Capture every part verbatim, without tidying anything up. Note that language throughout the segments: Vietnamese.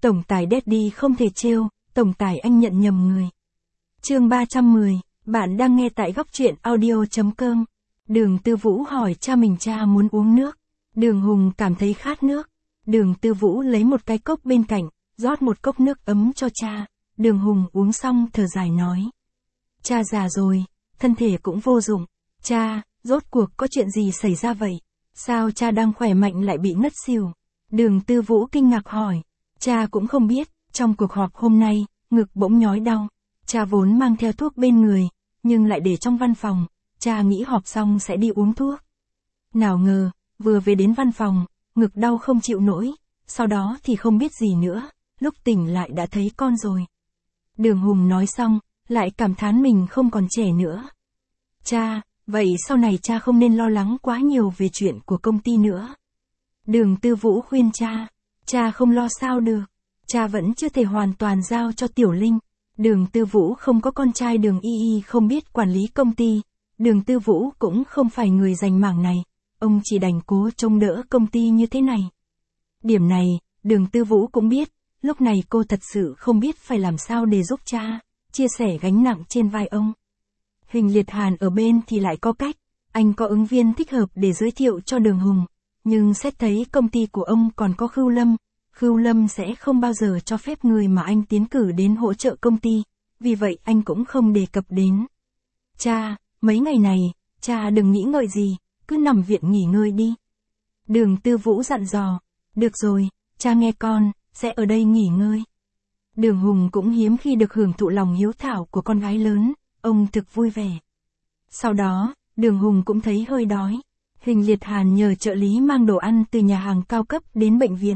Tổng tài Daddy không thể trêu, tổng tài anh nhận nhầm người. Chương ba trăm mười, bạn đang nghe tại góc truyện audio chấm com. Đường Tư Vũ hỏi cha mình cha muốn uống nước. Đường Hùng cảm thấy khát nước. Đường Tư Vũ lấy một cái cốc bên cạnh, rót một cốc nước ấm cho cha. Đường Hùng uống xong thở dài nói. Cha già rồi, thân thể cũng vô dụng. Cha, rốt cuộc có chuyện gì xảy ra vậy? Sao cha đang khỏe mạnh lại bị ngất xỉu? Đường Tư Vũ kinh ngạc hỏi. Cha cũng không biết, trong cuộc họp hôm nay, ngực bỗng nhói đau. Cha vốn mang theo thuốc bên người, nhưng lại để trong văn phòng. Cha nghĩ họp xong sẽ đi uống thuốc. Nào ngờ, vừa về đến văn phòng, ngực đau không chịu nổi, sau đó thì không biết gì nữa, lúc tỉnh lại đã thấy con rồi. Đường Hùng nói xong, lại cảm thán mình không còn trẻ nữa. Cha, vậy sau này cha không nên lo lắng quá nhiều về chuyện của công ty nữa. Đường Tư Vũ khuyên cha, cha không lo sao được, cha vẫn chưa thể hoàn toàn giao cho Tiểu Linh. Đường Tư Vũ không có con trai Đường Y Y không biết quản lý công ty, Đường Tư Vũ cũng không phải người giành mảng này, ông chỉ đành cố trông đỡ công ty như thế này. Điểm này, Đường Tư Vũ cũng biết, lúc này cô thật sự không biết phải làm sao để giúp cha, chia sẻ gánh nặng trên vai ông. Huỳnh Liệt Hàn ở bên thì lại có cách, anh có ứng viên thích hợp để giới thiệu cho Đường Hùng, nhưng xét thấy công ty của ông còn có Khưu Lâm, Khưu Lâm sẽ không bao giờ cho phép người mà anh tiến cử đến hỗ trợ công ty, vì vậy anh cũng không đề cập đến. Cha, mấy ngày này, cha đừng nghĩ ngợi gì, cứ nằm viện nghỉ ngơi đi. Đường Tư Vũ dặn dò, được rồi, cha nghe con, sẽ ở đây nghỉ ngơi. Đường Hùng cũng hiếm khi được hưởng thụ lòng hiếu thảo của con gái lớn, ông thực vui vẻ. Sau đó, Đường Hùng cũng thấy hơi đói. Huỳnh Liệt Hàn nhờ trợ lý mang đồ ăn từ nhà hàng cao cấp đến bệnh viện.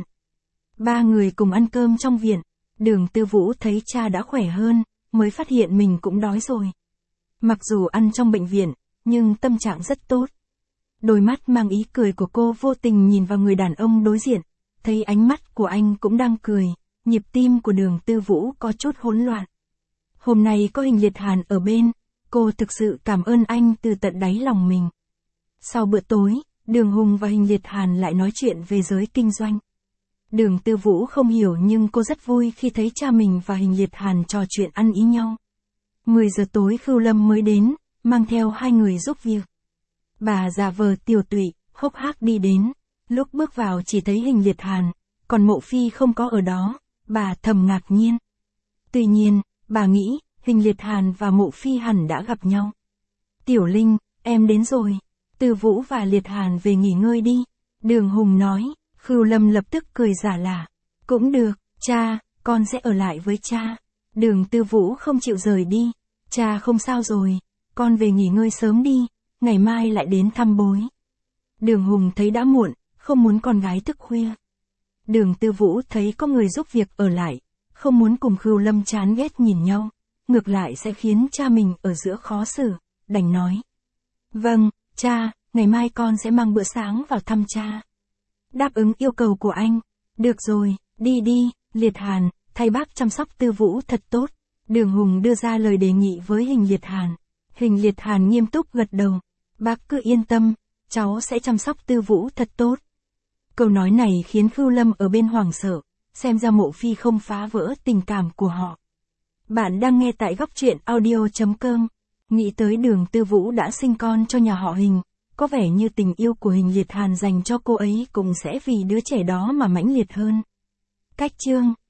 Ba người cùng ăn cơm trong viện. Đường Tư Vũ thấy cha đã khỏe hơn, mới phát hiện mình cũng đói rồi. Mặc dù ăn trong bệnh viện, nhưng tâm trạng rất tốt. Đôi mắt mang ý cười của cô vô tình nhìn vào người đàn ông đối diện, thấy ánh mắt của anh cũng đang cười, nhịp tim của Đường Tư Vũ có chút hỗn loạn. Hôm nay có Huỳnh Liệt Hàn ở bên, cô thực sự cảm ơn anh từ tận đáy lòng mình. Sau bữa tối, Đường Hùng và Huỳnh Liệt Hàn lại nói chuyện về giới kinh doanh. Đường Tư Vũ không hiểu nhưng cô rất vui khi thấy cha mình và Huỳnh Liệt Hàn trò chuyện ăn ý nhau. mười giờ tối Khưu Lâm mới đến, mang theo hai người giúp việc. Bà giả vờ tiều tụy, hốc hác đi đến, lúc bước vào chỉ thấy Huỳnh Liệt Hàn, còn Mộ Phi không có ở đó, bà thầm ngạc nhiên. Tuy nhiên, bà nghĩ, Huỳnh Liệt Hàn và Mộ Phi hẳn đã gặp nhau. Tiểu Linh, em đến rồi. Tư Vũ và Liệt Hàn về nghỉ ngơi đi. Đường Hùng nói, Khưu Lâm lập tức cười giả lả. Cũng được, cha, con sẽ ở lại với cha. Đường Tư Vũ không chịu rời đi. Cha không sao rồi, con về nghỉ ngơi sớm đi, ngày mai lại đến thăm bối. Đường Hùng thấy đã muộn, không muốn con gái thức khuya. Đường Tư Vũ thấy có người giúp việc ở lại, không muốn cùng Khưu Lâm chán ghét nhìn nhau, ngược lại sẽ khiến cha mình ở giữa khó xử, đành nói. Vâng, cha, ngày mai con sẽ mang bữa sáng vào thăm cha. Đáp ứng yêu cầu của anh. Được rồi, đi đi, Liệt Hàn, thay bác chăm sóc Tư Vũ thật tốt. Đường Hùng đưa ra lời đề nghị với Huỳnh Liệt Hàn. Huỳnh Liệt Hàn nghiêm túc gật đầu. Bác cứ yên tâm, cháu sẽ chăm sóc Tư Vũ thật tốt. Câu nói này khiến Khưu Lâm ở bên hoảng sợ, xem ra Mộ Phi không phá vỡ tình cảm của họ. Bạn đang nghe tại góc truyện audio chấm com. Nghĩ tới Đường Tư Vũ đã sinh con cho nhà họ Huỳnh, có vẻ như tình yêu của Huỳnh Liệt Hàn dành cho cô ấy cũng sẽ vì đứa trẻ đó mà mãnh liệt hơn. Cách chương